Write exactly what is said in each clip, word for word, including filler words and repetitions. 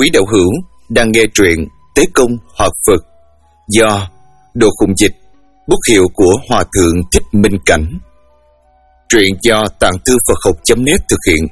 Quý đạo hữu đang nghe truyện Tế Công Hoạt Phật do Đồ Khùng Dịch, bút hiệu của Hòa Thượng Thích Minh Cảnh. Truyện do Tạng Thư Phật Học chấm net thực hiện.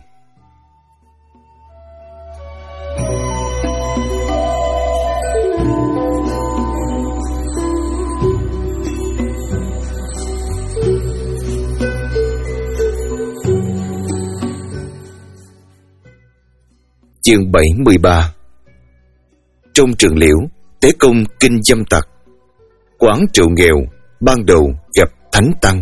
Chương bảy mươi ba. Trong trường liễu, Tế Công kinh dâm tặc. Quán rượu nghèo, ban đầu gặp Thánh Tăng.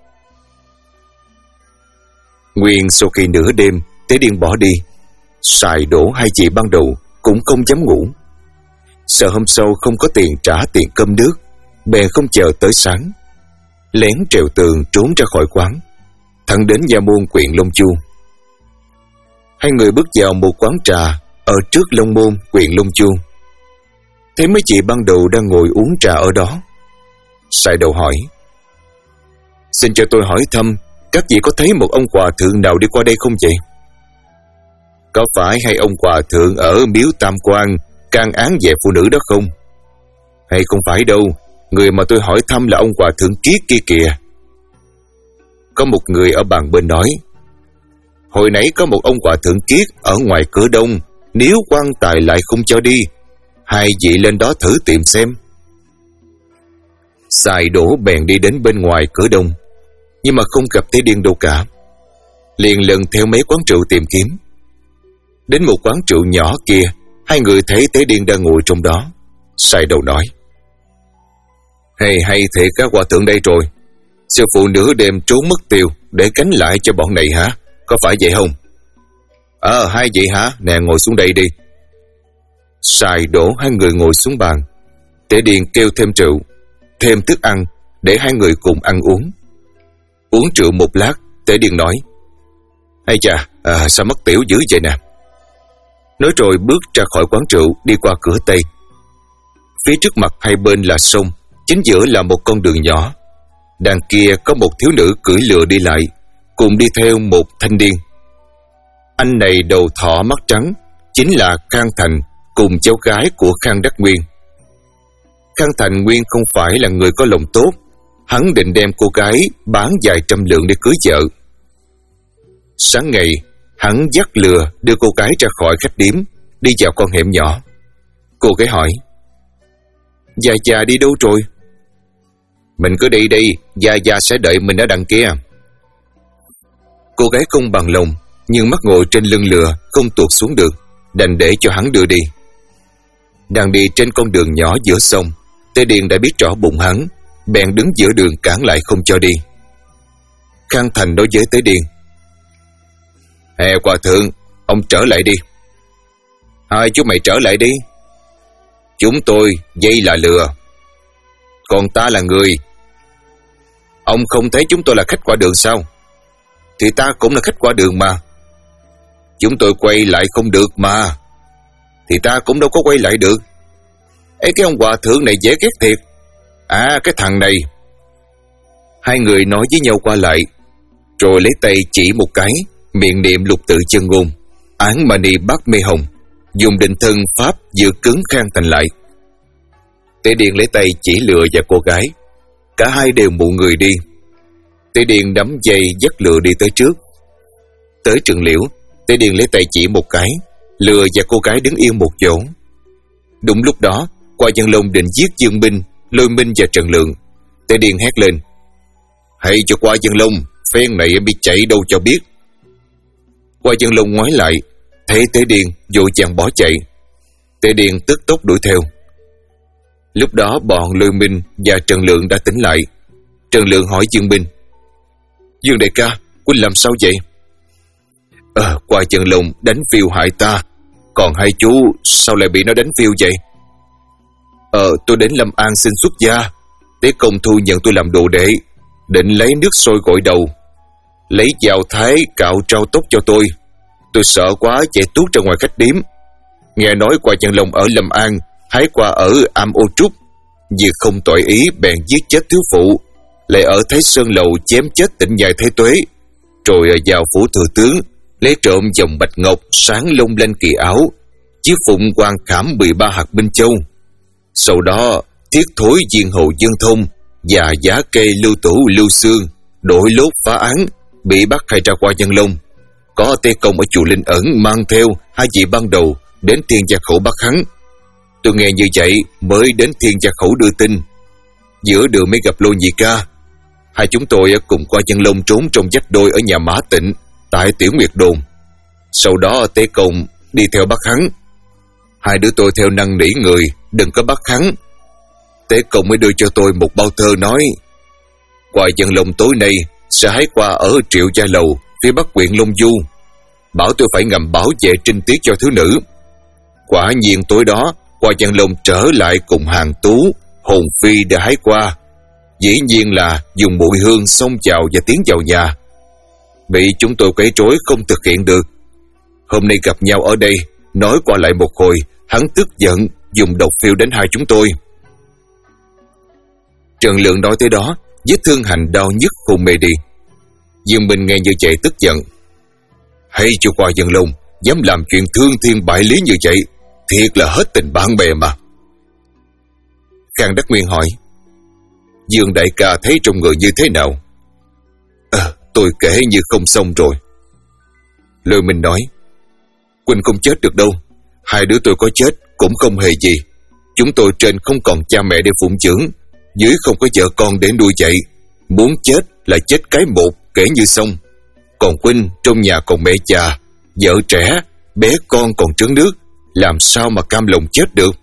Nguyên sau khi nửa đêm, Tế Điền bỏ đi. Xài đổ hai chị ban đầu cũng không dám ngủ. Sợ hôm sau không có tiền trả tiền cơm nước, bèn không chờ tới sáng, lén trèo tường trốn ra khỏi quán, thẳng đến Nha Môn huyện Long Chu. Hai người bước vào một quán trà ở trước Long Môn, huyện Long Chu. Thấy mấy chị ban đầu đang ngồi uống trà ở đó. Xài đầu hỏi: "Xin cho tôi hỏi thăm, các vị có thấy một ông hòa thượng nào đi qua đây không vậy?" "Có phải hay ông hòa thượng ở miếu Tam Quan can án về phụ nữ đó không?" "Hay không phải đâu, người mà tôi hỏi thăm là ông hòa thượng Kiết kia kìa." Có một người ở bàn bên nói: "Hồi nãy có một ông hòa thượng Kiết ở ngoài cửa đông, nếu quan tài lại không cho đi, hai vị lên đó thử tìm xem." Xài đổ bèn đi đến bên ngoài cửa đông, nhưng mà không gặp Tế Điền đâu cả. Liền lần theo mấy quán rượu tìm kiếm. Đến một quán rượu nhỏ kia, hai người thấy Tế Điền đang ngồi trong đó. Xài đầu nói: "Hay hay thiệt các hòa thượng đây rồi. Sư phụ nửa đêm trốn mất tiêu để cánh lại cho bọn này hả? Có phải vậy không?" "Ờ, hai vị hả? Nè, ngồi xuống đây đi." Xài đổ hai người ngồi xuống bàn. Tế Điền kêu thêm rượu, thêm thức ăn để hai người cùng ăn uống. Uống rượu một lát, Tế Điền nói: "Ây chà, à, sao mất tiểu dữ vậy nè." Nói rồi bước ra khỏi quán rượu, đi qua cửa Tây. Phía trước mặt hai bên là sông, chính giữa là một con đường nhỏ. Đằng kia có một thiếu nữ cưỡi lừa đi lại, cùng đi theo một thanh niên. Anh này đầu thỏ mắt trắng, chính là Khang Thành cùng cháu gái của Khang Đắc Nguyên. Khang Thành nguyên không phải là người có lòng tốt, hắn định đem cô gái bán vài trăm lượng để cưới vợ. Sáng ngày, hắn dắt lừa đưa cô gái ra khỏi khách điếm, đi vào con hẻm nhỏ. Cô gái hỏi: "Già già đi đâu rồi?" "Mình cứ đi đi, già già sẽ đợi mình ở đằng kia." Cô gái không bằng lòng, nhưng mắt ngồi trên lưng lừa không tuột xuống được, đành để cho hắn đưa đi. Đang đi trên con đường nhỏ giữa sông, Tế Điền đã biết rõ bụng hắn, bèn đứng giữa đường cản lại không cho đi. Khang Thành nói với Tế Điền: "Hè hòa thượng, ông trở lại đi." "Hai chú mày trở lại đi." "Chúng tôi dây là lừa, còn ta là người." "Ông không thấy chúng tôi là khách qua đường sao?" "Thì ta cũng là khách qua đường mà." "Chúng tôi quay lại không được mà." "Thì ta cũng đâu có quay lại được." "Ê, cái ông hòa thượng này dễ ghét thiệt." "À, cái thằng này." Hai người nói với nhau qua lại, rồi lấy tay chỉ một cái, miệng niệm lục tự chân ngôn, án mani bát mê hồng, dùng định thân pháp giữ cứng Khang Thành lại. Tế Điền lấy tay chỉ lừa và cô gái, cả hai đều mụ người đi. Tế Điền nắm dây dắt lừa đi tới trước. Tới trường liễu, Tế Điền lấy tay chỉ một cái, lừa và cô gái đứng yên một chỗ. Đúng lúc đó, Qua Văn Long định giết Dương Minh, Lôi Minh và Trần Lượng. Tế Điền hét lên: "Hãy cho Qua Văn Long, phen này em bị chạy đâu cho biết." Qua Văn Long ngoái lại, thấy Tế Điền vội vàng bỏ chạy. Tế Điền tức tốc đuổi theo. Lúc đó bọn Lôi Minh và Trần Lượng đã tỉnh lại. Trần Lượng hỏi Dương Minh: "Dương đại ca, huynh làm sao vậy?" "Ờ, Qua Văn Long đánh phiêu hại ta, còn hai chú sao lại bị nó đánh phiêu vậy?" "Ờ, tôi đến Lâm An xin xuất gia, Tế Công thu nhận tôi làm đồ đệ, định lấy nước sôi gội đầu, lấy dao thái cạo trao tóc cho tôi. Tôi sợ quá chạy tuốt ra ngoài khách điếm. Nghe nói Qua Văn Long ở Lâm An, hái qua ở Am Ô Trúc, vì không tội ý bèn giết chết thiếu phụ, lại ở Thái Sơn Lầu chém chết Tịnh Nhai Thái Tuế, rồi vào phủ thừa tướng lấy trộm dòng bạch ngọc sáng long lanh kỳ áo, chiếc phụng quan khảm mười ba hạt minh châu. Sau đó thiết thối viên hầu dân thông và giá kê lưu tủ lưu xương đổi lốt phá án, bị bắt khai ra qua Dân Long. Có Tế Công ở chùa Linh Ẩn mang theo hai vị ban đầu đến Thiên Gia Khẩu bắt hắn. Tôi nghe như vậy mới đến Thiên Gia Khẩu đưa tin. Giữa đường mới gặp Lô Nhị Ca. Hai chúng tôi cùng qua Dân Long trốn trong vách đôi ở nhà Mã Tịnh tại Tiểu Nguyệt Đồn. Sau đó Tế Công đi theo bắt hắn. Hai đứa tôi theo năn nỉ người đừng có bắt hắn. Tế Công mới đưa cho tôi một bao thơ nói: qua Dân Long tối nay sẽ hái qua ở Triệu Gia Lầu phía bắc huyện Long Du, bảo tôi phải ngầm bảo vệ trinh tiết cho thứ nữ. Quả nhiên tối đó qua Dân Long trở lại cùng Hàng Tú, Hồn Phi đã hái qua. Dĩ nhiên là dùng mùi hương xông vào và tiến vào nhà. Bị chúng tôi quấy rối không thực hiện được. Hôm nay gặp nhau ở đây, nói qua lại một hồi, hắn tức giận dùng độc phiêu đến hai chúng tôi. Trần Lượng nói tới đó, vết thương hành đau nhức hôn mê đi. Dương Minh nghe như vậy tức giận: hay cho qua Dân Long dám làm chuyện thương thiên bại lý như vậy, thiệt là hết tình bạn bè mà. Khang Đắc Nguyên hỏi: Dương đại ca thấy trong người như thế nào? À, tôi kể như không xong rồi. Lôi Minh nói: Quỳnh không chết được đâu. Hai đứa tôi có chết cũng không hề gì. Chúng tôi trên không còn cha mẹ để phụng dưỡng, dưới không có vợ con để nuôi dạy. Muốn chết là chết cái một, kể như xong. Còn Quỳnh trong nhà còn mẹ già, vợ trẻ, bé con còn trứng nước, làm sao mà cam lòng chết được?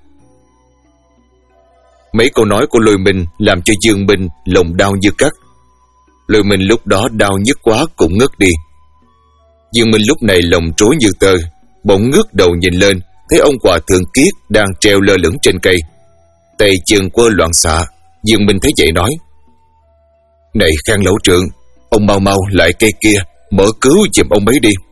Mấy câu nói của Lôi Minh làm cho Dương Minh lòng đau như cắt. Lôi Minh lúc đó đau nhức quá cũng ngất đi. Dương Minh lúc này lòng trối như tơ, bỗng ngước đầu nhìn lên, thấy ông Hòa Thượng Kiết đang treo lơ lửng trên cây, tay chân quơ loạn xạ. Dương Minh thấy vậy nói: Này Khang lão trượng, ông mau mau lại cây kia, mở cứu giùm ông ấy đi.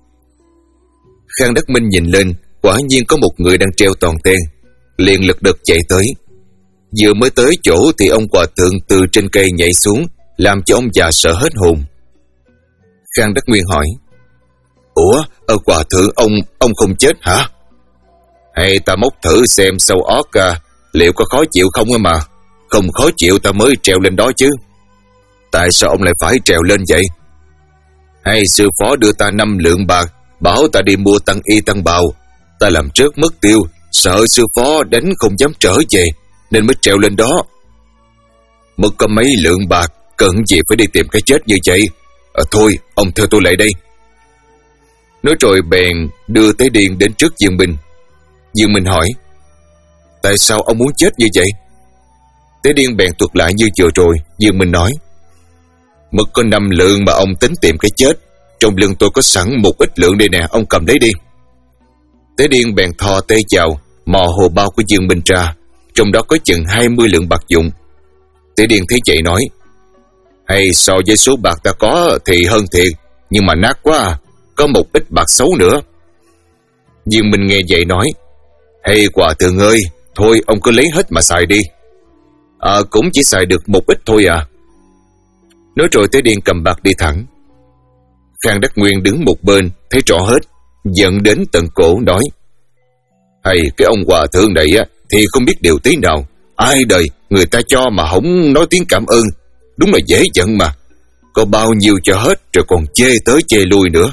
Khang Đắc Minh nhìn lên, quả nhiên có một người đang treo toàn ten, liền lật đật chạy tới. Vừa mới tới chỗ thì ông Hòa Thượng từ trên cây nhảy xuống, làm cho ông già sợ hết hồn. Khang Đắc Nguyên hỏi: Ủa, ở Hòa Thượng ông ông không chết hả? Hay ta móc thử xem sâu ót à, liệu có khó chịu không mà. Không khó chịu ta mới trèo lên đó chứ. Tại sao ông lại phải trèo lên vậy? Hay sư phó đưa ta năm lượng bạc, bảo ta đi mua tăng y tăng bào. Ta làm trước mất tiêu, sợ sư phó đánh không dám trở về, nên mới trèo lên đó. Mất có mấy lượng bạc, cần gì phải đi tìm cái chết như vậy? À, thôi, ông theo tôi lại đây. Nói rồi bèn đưa Tế Điền đến trước Dương Minh. Dương Minh hỏi: Tại sao ông muốn chết như vậy? Tế Điền bèn thuật lại như vừa rồi. Dương Minh nói: Mất có năm lượng mà ông tính tìm cái chết, trong lưng tôi có sẵn một ít lượng đây nè, ông cầm lấy đi. Tế Điền bèn thò tay vào, mò hồ bao của Dương Minh ra, trong đó có chừng hai mươi lượng bạc dụng. Tế Điền thấy vậy nói: Hay so với số bạc ta có thì hơn thiệt, nhưng mà nát quá à, có một ít bạc xấu nữa. Dương Minh nghe vậy nói: Hay Hòa Thượng ơi, thôi ông cứ lấy hết mà xài đi. À, cũng chỉ xài được một ít thôi à. Nói rồi Tế Điền cầm bạc đi thẳng. Khang Đắc Nguyên đứng một bên thấy rõ hết, giận đến tận cổ nói: Hay cái ông Hòa Thượng này á thì không biết điều tí nào. Ai đời người ta cho mà không nói tiếng cảm ơn, đúng là dễ giận mà. Có bao nhiêu cho hết rồi còn chê tới chê lui nữa.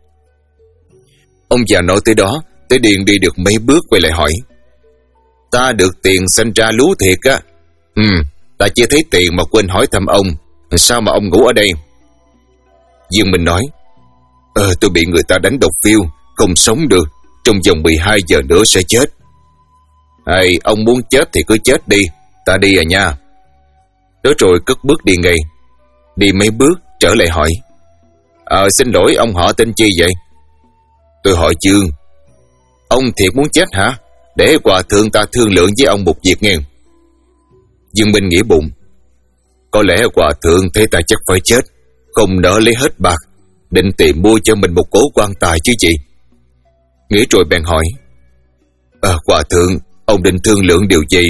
Ông già nói tới đó, Tế Điền đi được mấy bước quay lại hỏi: Ta được tiền sanh ra lú thiệt á. Ừ, ta chưa thấy tiền mà quên hỏi thăm ông, sao mà ông ngủ ở đây? Dương Minh nói: Ờ, tôi bị người ta đánh độc phiêu, không sống được, trong vòng mười hai giờ nữa sẽ chết. Hay, ông muốn chết thì cứ chết đi, ta đi à nha. Nói rồi cất bước đi ngay. Đi mấy bước trở lại hỏi: Ờ, xin lỗi, ông họ tên chi vậy? Tôi họ Dương. Ông thiệt muốn chết hả? Để Hòa Thượng ta thương lượng với ông một việc nghe. Dương Minh nghĩ bụng: Có lẽ Hòa Thượng thấy ta chắc phải chết, không nỡ lấy hết bạc, định tìm mua cho mình một cổ quan tài chứ gì. Nghĩ rồi bèn hỏi: À, Hòa Thượng, ông định thương lượng điều gì?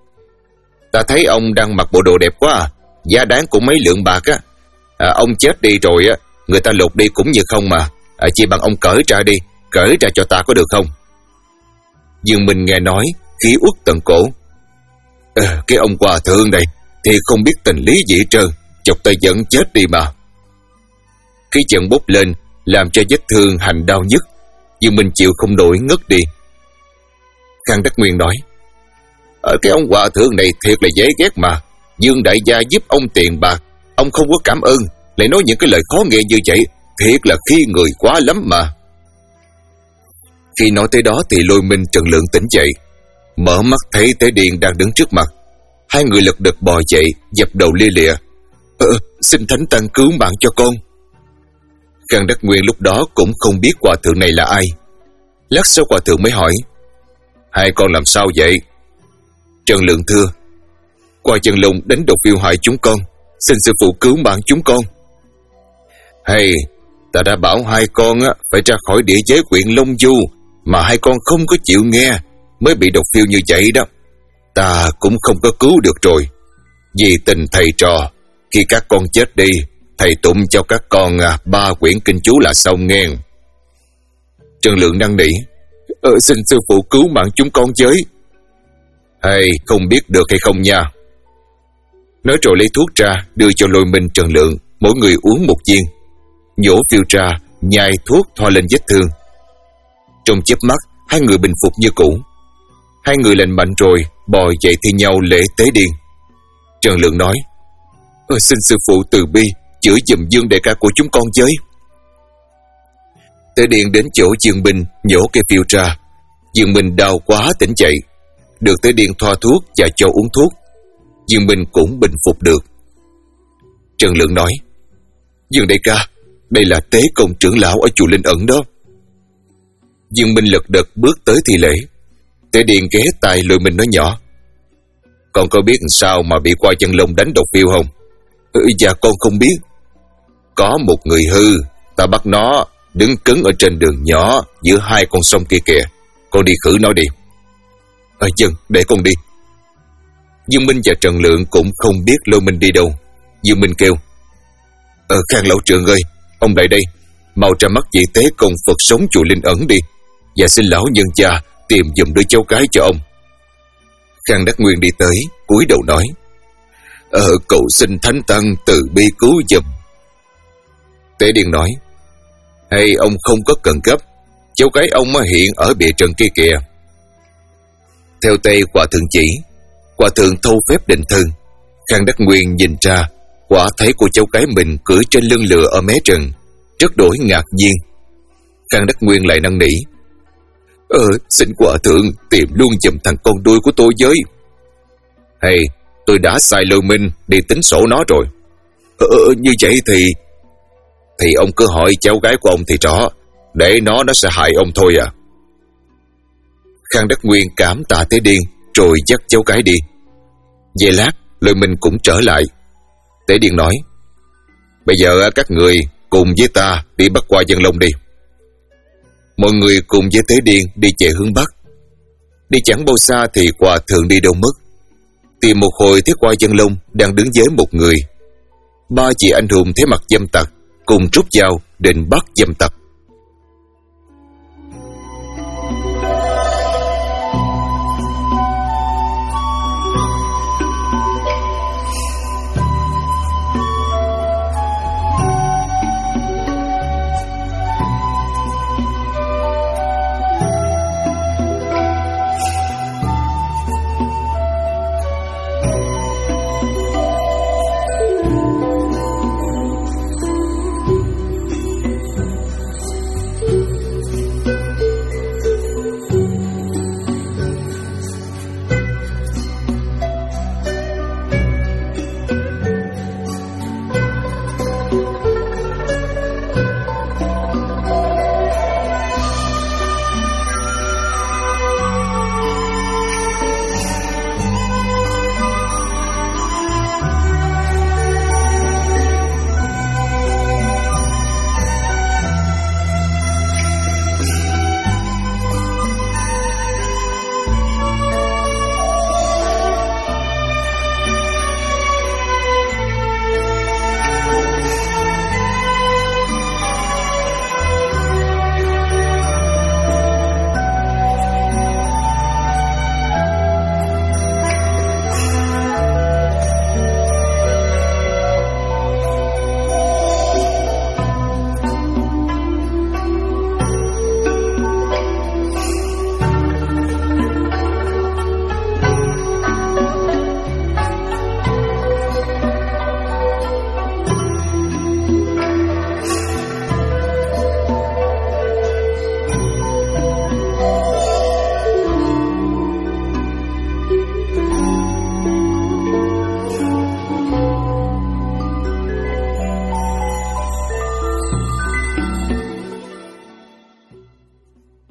Ta thấy ông đang mặc bộ đồ đẹp quá à, giá đáng cũng mấy lượng bạc á. À, ông chết đi rồi á, người ta lột đi cũng như không mà. À, chỉ bằng ông cởi ra đi, cởi ra cho ta có được không? Dương Minh nghe nói, khí uất tận cổ. À, cái ông hòa thượng này thì không biết tình lý gì hết trơn, chọc tay giận chết đi mà. Khí giận bốc lên, làm cho vết thương hành đau nhức. Dương Minh chịu không nổi ngất đi. Khang Đắc Nguyên nói: Ở cái ông hòa thượng này thiệt là dễ ghét mà. Dương đại gia giúp ông tiền bạc, ông không có cảm ơn, lại nói những cái lời khó nghe như vậy, thiệt là khi người quá lắm mà. Khi nói tới đó thì Lôi Minh Trần Lượng tỉnh dậy, mở mắt thấy Tế Điền đang đứng trước mặt. Hai người lật đật bò dậy, dập đầu lia lịa: Ờ, xin Thánh Tăng cứu mạng cho con. Khang Đắc Nguyên lúc đó cũng không biết hòa thượng này là ai. Lát sau hòa thượng mới hỏi: Hai con làm sao vậy? Trần Lượng thưa: Qua Chân Long đánh độc phiêu hại chúng con, xin sư phụ cứu mạng chúng con. Hay, ta đã bảo hai con á, phải ra khỏi địa giới huyện Long Du, mà hai con không có chịu nghe, mới bị độc phiêu như vậy đó. Ta cũng không có cứu được rồi. Vì tình thầy trò, khi các con chết đi, thầy tụng cho các con à, ba quyển kinh chú là xong nghe. Trần Lượng năn nỉ: ờ, Xin sư phụ cứu mạng chúng con với. Hay, không biết được hay không nha. Nói rồi lấy thuốc ra, đưa cho Lôi Minh Trần Lượng, mỗi người uống một viên. Nhổ phiêu ra, nhai thuốc thoa lên vết thương. Trong chớp mắt, hai người bình phục như cũ. Hai người lành mạnh rồi, bò dậy thi nhau lễ tế điền. Trần Lượng nói: ờ, Xin sư phụ từ bi, chữa giùm Dương đại ca của chúng con với. Tế điền đến chỗ Dương Minh, nhổ cây phiêu ra. Dương Minh đau quá tỉnh dậy, được Tế điền thoa thuốc và cho uống thuốc. Dương Minh cũng bình phục được. Trần Lượng nói: Dương đại ca, đây là Tế Công trưởng lão ở chùa Linh Ẩn đó. Dương Minh lật đật bước tới thi lễ. Tế Điền ghé tai Lôi Minh nói nhỏ: Con có biết sao mà bị Qua Chân Long đánh độc phiêu không? Ừ, dạ con không biết. Có một người hư, ta bắt nó đứng cứng ở trên đường nhỏ giữa hai con sông kia kìa. Con đi khử nó đi. À, dân, để con đi. Dương Minh và Trần Lượng cũng không biết Lôi Minh đi đâu. Dương Minh kêu: Ờ, Khang lão trưởng ơi, ông lại đây, mau ra mắt vị Tế Công Phật sống chùa Linh Ẩn đi, và xin lão nhân cha tìm giùm đứa cháu gái cho ông. Khang Đắc Nguyên đi tới, cúi đầu nói: Ờ, cầu xin Thánh Tăng từ bi cứu giùm. Tế Điền nói: Hay, ông không có cần gấp, cháu gái ông hiện ở bìa trần kia kìa. Theo tay Hòa Thượng chỉ, Hòa Thượng thâu phép định thân. Khang Đắc Nguyên nhìn ra, quả thấy cô cháu gái mình cưỡi trên lưng lừa ở mé rừng, rất đổi ngạc nhiên. Khang Đắc Nguyên lại năn nỉ: Ờ, xin Hòa Thượng tìm luôn giùm thằng con đuôi của tôi với. Hay, tôi đã sai Lôi Minh đi tính sổ nó rồi. Ờ, như vậy thì... Thì ông cứ hỏi cháu gái của ông thì rõ, để nó nó sẽ hại ông thôi à. Khang Đắc Nguyên cảm tạ Tế Điền, rồi dắt cháu gái đi. Về lát, Lôi Minh cũng trở lại. Tế Điền nói: Bây giờ các người cùng với ta đi bắt Qua Chân Long đi. Mọi người cùng với Tế Điền đi chạy hướng Bắc. Đi chẳng bao xa thì Hòa Thượng đi đâu mất. Tìm một hồi thấy Qua Chân Long đang đứng với một người. Ba chị anh hùng thấy mặt dâm tặc, cùng rút dao định bắt dâm tặc.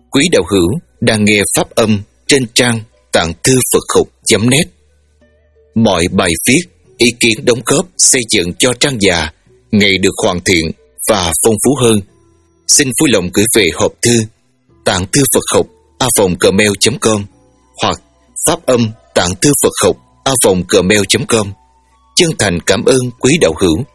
Quý đạo hữu đang nghe pháp âm trên trang tạng thư Phật học chấm net. Mọi bài viết, ý kiến đóng góp xây dựng cho trang già ngày được hoàn thiện và phong phú hơn. Xin vui lòng gửi về hộp thư tạng thư Phật học a vòng gmail chấm com hoặc pháp âm tạng thư Phật học a vòng gmail chấm com. Chân thành cảm ơn quý đạo hữu